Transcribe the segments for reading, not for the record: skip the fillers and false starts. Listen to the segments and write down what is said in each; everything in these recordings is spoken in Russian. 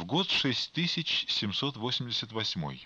год 6788,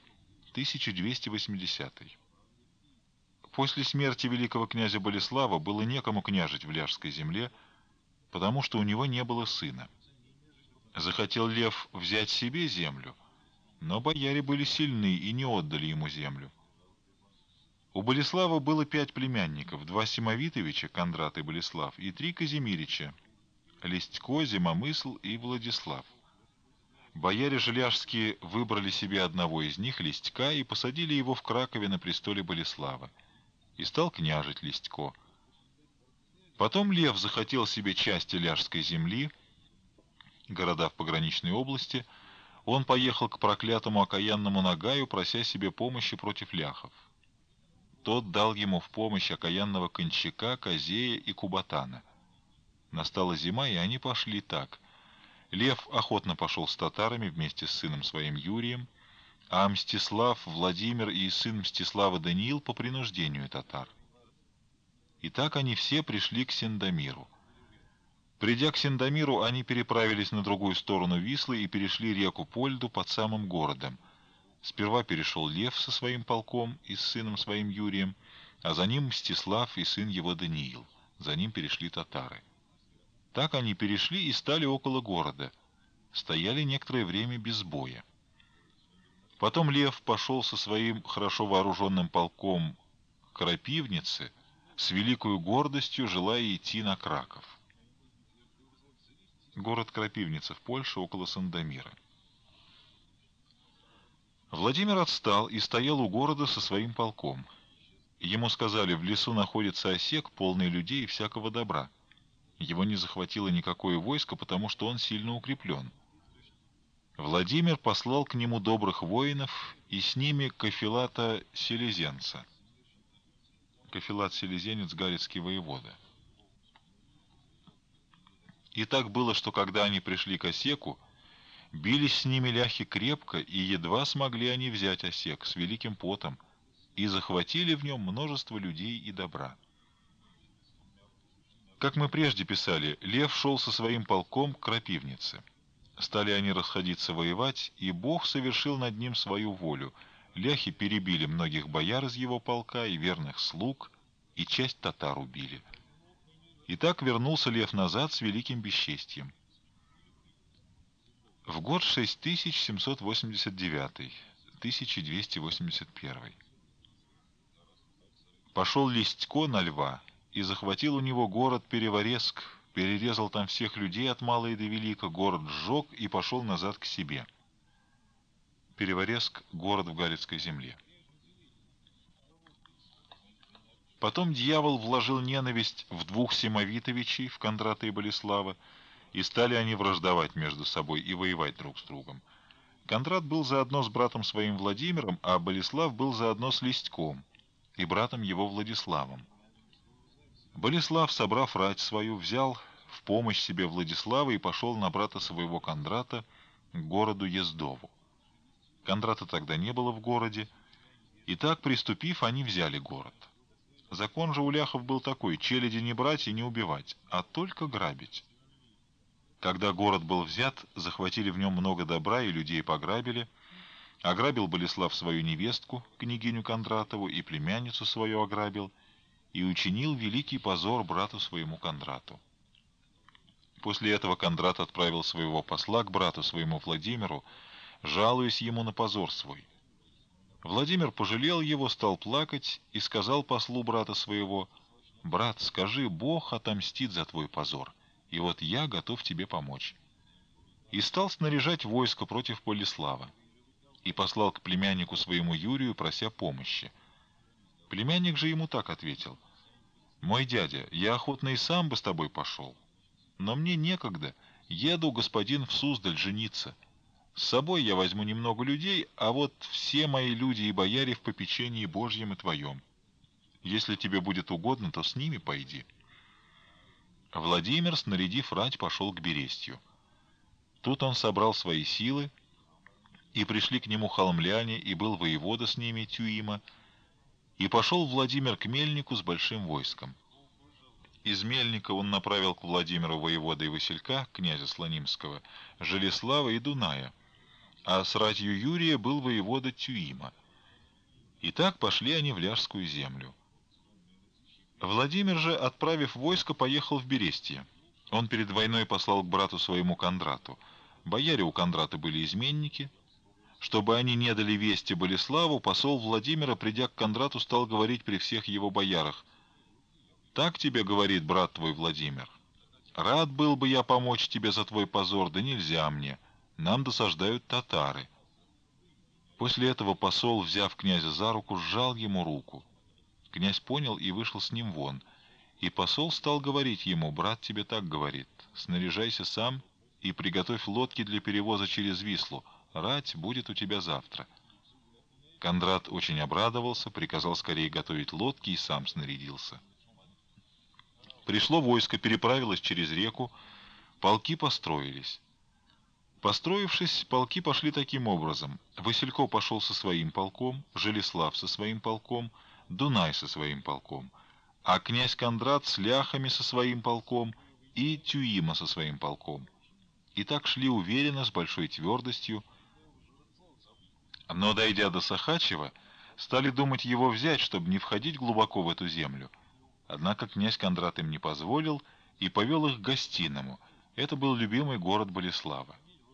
1280. После смерти великого князя Болеслава было некому княжить в Ляжской земле, потому что у него не было сына. Захотел Лев взять себе землю, но бояре были сильны и не отдали ему землю. У Болеслава было 5 племянников: 2 Симовитовича, Кондрат и Болеслав, и 3 Казимирича: Листько, Зимомысл и Владислав. Бояре Желяжские выбрали себе одного из них, Листька, и посадили его в Кракове на престоле Болеслава, и стал княжить Листько. Потом Лев захотел себе части Ляжской земли, города в пограничной области. Он поехал к проклятому окаянному Нагаю, прося себе помощи против ляхов. Тот дал ему в помощь окаянного Кончака, Козея и Кубатана. Настала зима, и они пошли так. Лев охотно пошел с татарами вместе с сыном своим Юрием, а Мстислав, Владимир и сын Мстислава Даниил по принуждению татар. И так они все пришли к Сендомиру. Придя к Сендомиру, они переправились на другую сторону Вислы и перешли реку Польду под самым городом. Сперва перешел Лев со своим полком и с сыном своим Юрием, а за ним Мстислав и сын его Даниил. За ним перешли татары. Так они перешли и стали около города. Стояли некоторое время без боя. Потом Лев пошел со своим хорошо вооруженным полком к Крапивнице, с великою гордостью желая идти на Краков. Город Крапивница в Польше, около Сандомира. Владимир отстал и стоял у города со своим полком. Ему сказали: в лесу находится осек, полный людей и всякого добра. Его не захватило никакое войско, потому что он сильно укреплен. Владимир послал к нему добрых воинов, и с ними Кафилата Селезенца. Кафилат Селезенец — галицкий воевода. И так было, что когда они пришли к осеку, бились с ними ляхи крепко, и едва смогли они взять осек с великим потом, и захватили в нем множество людей и добра. Как мы прежде писали, Лев шел со своим полком к Крапивнице. Стали они расходиться воевать, и Бог совершил над ним свою волю. Ляхи перебили многих бояр из его полка и верных слуг, и часть татар убили. И так вернулся Лев назад с великим бесчестьем. В год 6789, 1281. Пошел Листько на Льва и захватил у него город Перевореск, перерезал там всех людей от мала и до велика, город сжег и пошел назад к себе. Перевореск — город в Галицкой земле. Потом дьявол вложил ненависть в 2 Симовитовичей, в Кондрата и Болеслава, и стали они враждовать между собой и воевать друг с другом. Кондрат был заодно с братом своим Владимиром, а Болеслав был заодно с Листьком и братом его Владиславом. Болеслав, собрав рать свою, взял в помощь себе Владислава и пошел на брата своего Кондрата к городу Ездову. Кондрата тогда не было в городе, и так, приступив, они взяли город. Закон же у ляхов был такой: челяди не брать и не убивать, а только грабить. Когда город был взят, захватили в нем много добра и людей пограбили. Ограбил Болеслав свою невестку, княгиню Кондратову, и племянницу свою ограбил, и учинил великий позор брату своему Кондрату. После этого Кондрат отправил своего посла к брату своему Владимиру, жалуясь ему на позор свой. Владимир пожалел его, стал плакать и сказал послу брата своего: «Брат, скажи, Бог отомстит за твой позор, и вот я готов тебе помочь». И стал снаряжать войско против Болеслава, и послал к племяннику своему Юрию, прося помощи. Племянник же ему так ответил: «Мой дядя, я охотно и сам бы с тобой пошел, но мне некогда, еду, господин, в Суздаль жениться. С собой я возьму немного людей, а вот все мои люди и бояре в попечении Божьем и твоем. Если тебе будет угодно, то с ними пойди». Владимир, снарядив рать, пошел к Берестью. Тут он собрал свои силы, и пришли к нему холмляне, и был воевода с ними Тюима, и пошел Владимир к Мельнику с большим войском. Из Мельника он направил к Владимиру воевода и Василька, князя Слонимского, Желеслава и Дуная, а с ратью Юрия был воевода Тюима. И так пошли они в Ляжскую землю. Владимир же, отправив войско, поехал в Берестье. Он перед войной послал к брату своему Кондрату. Бояре у Кондрата были изменники. Чтобы они не дали вести Болеславу, посол Владимира, придя к Кондрату, стал говорить при всех его боярах: «Так тебе говорит брат твой Владимир. Рад был бы я помочь тебе за твой позор, да нельзя мне. Нам досаждают татары». После этого посол, взяв князя за руку, сжал ему руку. Князь понял и вышел с ним вон. И посол стал говорить ему: «Брат тебе так говорит, снаряжайся сам и приготовь лодки для перевоза через Вислу. Рать будет у тебя завтра». Кондрат очень обрадовался, приказал скорее готовить лодки и сам снарядился. Пришло войско, переправилось через реку, полки построились. Построившись, полки пошли таким образом: Василько пошел со своим полком, Желеслав со своим полком, Дунай со своим полком, а князь Кондрат с ляхами со своим полком и Тюима со своим полком. И так шли уверенно, с большой твердостью. Но, дойдя до Сахачева, стали думать его взять, чтобы не входить глубоко в эту землю. Однако князь Кондрат им не позволил и повел их к Гостиному. Это был любимый город Болеслава.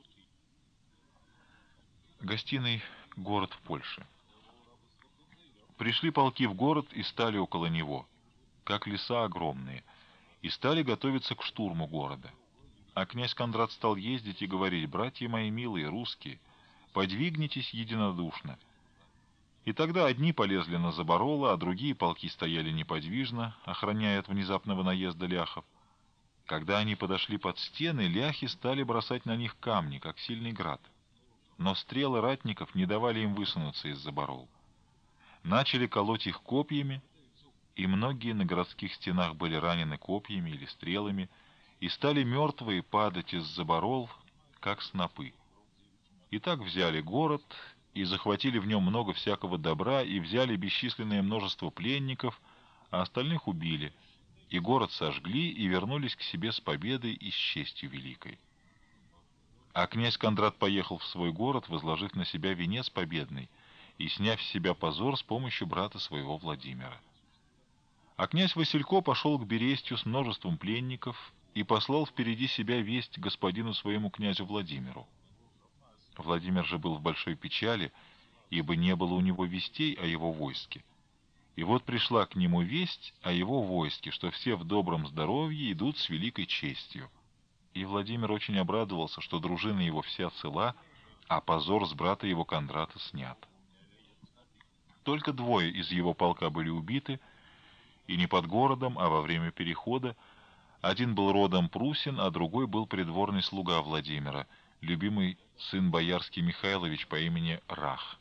Гостиный — город в Польше. Пришли полки в город и стали около него, как леса огромные, и стали готовиться к штурму города. А князь Кондрат стал ездить и говорить: «Братья мои милые, русские, подвигнитесь единодушно». И тогда одни полезли на Забороло, а другие полки стояли неподвижно, охраняя от внезапного наезда ляхов. Когда они подошли под стены, ляхи стали бросать на них камни, как сильный град. Но стрелы ратников не давали им высунуться из Заборол. Начали колоть их копьями, и многие на городских стенах были ранены копьями или стрелами, и стали мертвые падать из Заборол, как снопы. И так взяли город, и захватили в нем много всякого добра, и взяли бесчисленное множество пленников, а остальных убили, и город сожгли, и вернулись к себе с победой и с честью великой. А князь Кондрат поехал в свой город, возложив на себя венец победный и сняв с себя позор с помощью брата своего Владимира. А князь Василько пошел к Берестью с множеством пленников и послал впереди себя весть господину своему князю Владимиру. Владимир же был в большой печали, ибо не было у него вестей о его войске. И вот пришла к нему весть о его войске, что все в добром здоровье идут с великой честью. И Владимир очень обрадовался, что дружина его вся цела, а позор с брата его Кондрата снят. Только двое из его полка были убиты, и не под городом, а во время перехода. Один был родом Прусин, а другой был придворный слуга Владимира, любимый сын боярский Михайлович по имени Рах.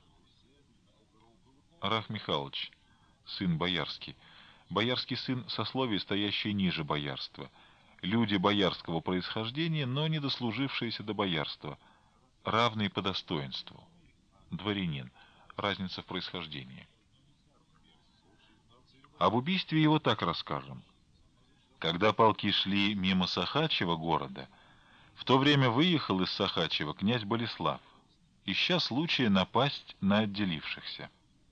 Рах Михайлович, сын боярский. Боярский сын — сословие, стоящее ниже боярства. Люди боярского происхождения, но не дослужившиеся до боярства, равные по достоинству. Дворянин. Разница в происхождении. Об убийстве его так расскажем. Когда полки шли мимо Сахачева города, в то время выехал из Сахачева князь Болеслав, ища случая напасть на отделившихся.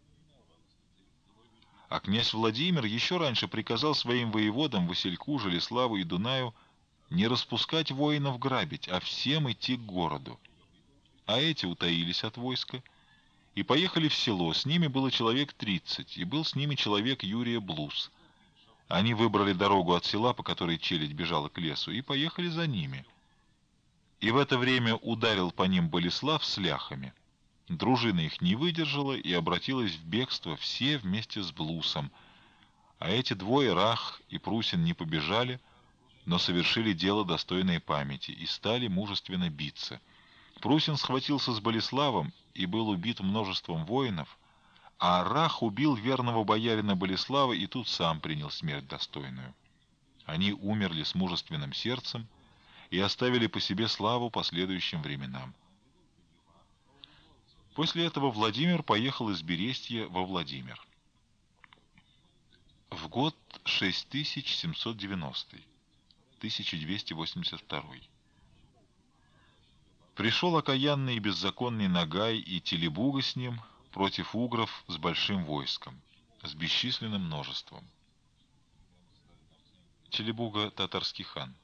А князь Владимир еще раньше приказал своим воеводам Васильку, Желеславу и Дунаю не распускать воинов грабить, а всем идти к городу. А эти утаились от войска и поехали в село. С ними было человек 30, и был с ними человек Юрия Блуз. Они выбрали дорогу от села, по которой челядь бежала к лесу, и поехали за ними. И в это время ударил по ним Болеслав с ляхами. Дружина их не выдержала и обратилась в бегство, все вместе с Блусом. А эти двое, Рах и Прусин, не побежали, но совершили дело, достойное памяти, и стали мужественно биться. Прусин схватился с Болеславом и был убит множеством воинов, а Рах убил верного боярина Болеслава и тут сам принял смерть достойную. Они умерли с мужественным сердцем и оставили по себе славу последующим временам. После этого Владимир поехал из Берестья во Владимир. В год 6790, 1282. Пришел окаянный и беззаконный Нагай и Телебуга с ним против угров с большим войском, с бесчисленным множеством. Телебуга — татарский хан.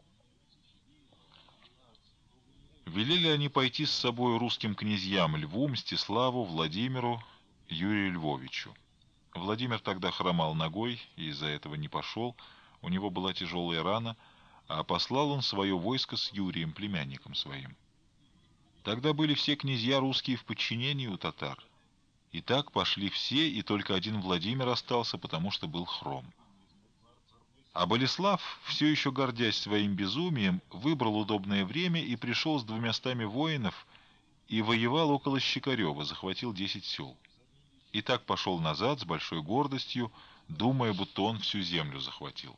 Велели они пойти с собой русским князьям Льву, Мстиславу, Владимиру, Юрию Львовичу. Владимир тогда хромал ногой и из-за этого не пошел, у него была тяжелая рана, а послал он свое войско с Юрием, племянником своим. Тогда были все князья русские в подчинении у татар. И так пошли все, и только один Владимир остался, потому что был хром. А Болеслав, все еще гордясь своим безумием, выбрал удобное время и пришел с 200 воинов и воевал около Щекарева, захватил 10 сел. И так пошел назад с большой гордостью, думая, будто он всю землю захватил.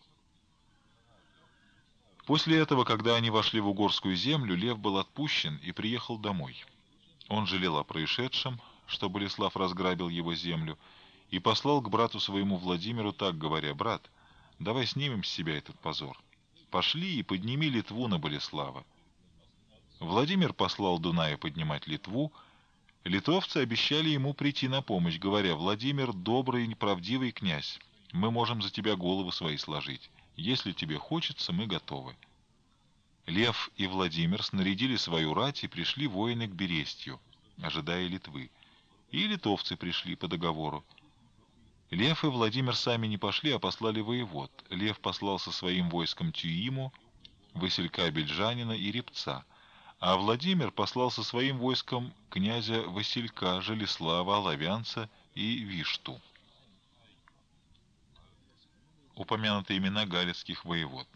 После этого, когда они вошли в угорскую землю, Лев был отпущен и приехал домой. Он жалел о происшедшем, что Болеслав разграбил его землю, и послал к брату своему Владимиру так, говоря: «Брат, давай снимем с себя этот позор. Пошли и подними Литву на Болеслава». Владимир послал Дуная поднимать Литву. Литовцы обещали ему прийти на помощь, говоря: «Владимир — добрый и неправдивый князь, мы можем за тебя головы свои сложить. Если тебе хочется, мы готовы». Лев и Владимир снарядили свою рать, и пришли воины к Берестью, ожидая Литвы. И литовцы пришли по договору. Лев и Владимир сами не пошли, а послали воевод. Лев послал со своим войском Тюиму, Василька Бельжанина и Репца, а Владимир послал со своим войском князя Василька, Желеслава, Оловянца и Вишту. Упомянуты имена галицких воевод.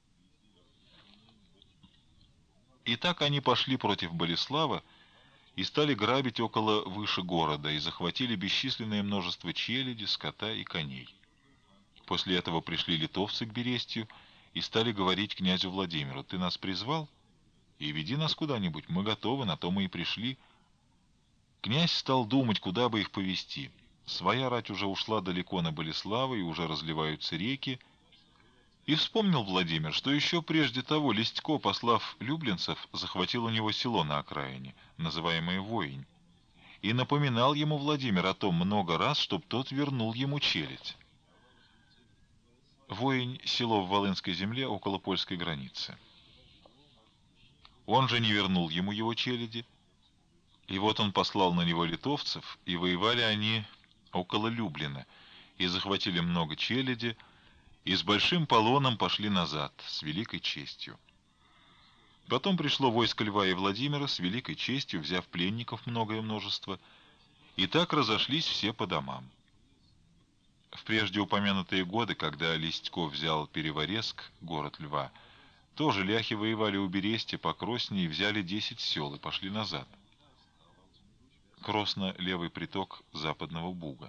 И так они пошли против Болеслава и стали грабить около выше города, и захватили бесчисленное множество челяди, скота и коней. После этого пришли литовцы к Берестью и стали говорить князю Владимиру: «Ты нас призвал? И веди нас куда-нибудь, мы готовы, на то мы и пришли». Князь стал думать, куда бы их повести. Своя рать уже ушла далеко на Болеслава, и уже разливаются реки. И вспомнил Владимир, что еще прежде того Листько, послав люблинцев, захватил у него село на окраине, называемое Воинь, и напоминал ему Владимир о том много раз, чтоб тот вернул ему челядь. Воинь — село в Волынской земле около польской границы. Он же не вернул ему его челяди, и вот он послал на него литовцев, и воевали они около Люблина, и захватили много челяди, и с большим полоном пошли назад, с великой честью. Потом пришло войско Льва и Владимира с великой честью, взяв пленников многое множество, и так разошлись все по домам. В прежде упомянутые годы, когда Листько взял Переворезк, город Льва, тоже ляхи воевали у Берестя по Кросне и взяли 10 сел и пошли назад. Кросно — левый приток западного Буга.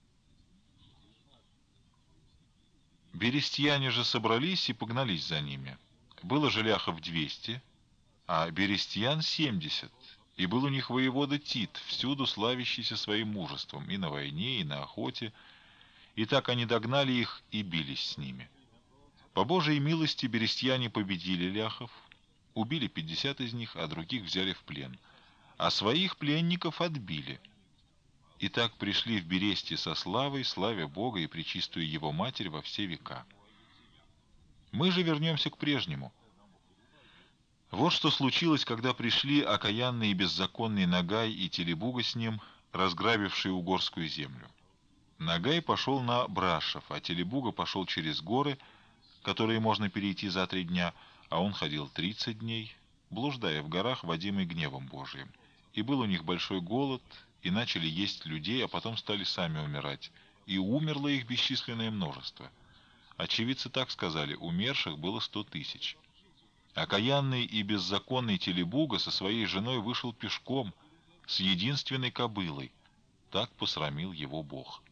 Берестьяне же собрались и погнались за ними. Было же ляхов 200, а берестьян 70, и был у них воевода Тит, всюду славящийся своим мужеством, и на войне, и на охоте. И так они догнали их и бились с ними. По Божией милости берестьяне победили ляхов, убили 50 из них, а других взяли в плен, а своих пленников отбили. И так пришли в Берестье со славой, славя Бога и пречистую Его Матерь во все века. Мы же вернемся к прежнему. Вот что случилось, когда пришли окаянный и беззаконный Нагай и Телебуга с ним, разграбившие угорскую землю. Нагай пошел на Брашев, а Телебуга пошел через горы, которые можно перейти за 3 дня, а он ходил 30 дней, блуждая в горах, водимый гневом Божиим. И был у них большой голод, и начали есть людей, а потом стали сами умирать, и умерло их бесчисленное множество. Очевидцы так сказали: умерших было 100 тысяч. Окаянный и беззаконный Телебуга со своей женой вышел пешком, с единственной кобылой. Так посрамил его Бог.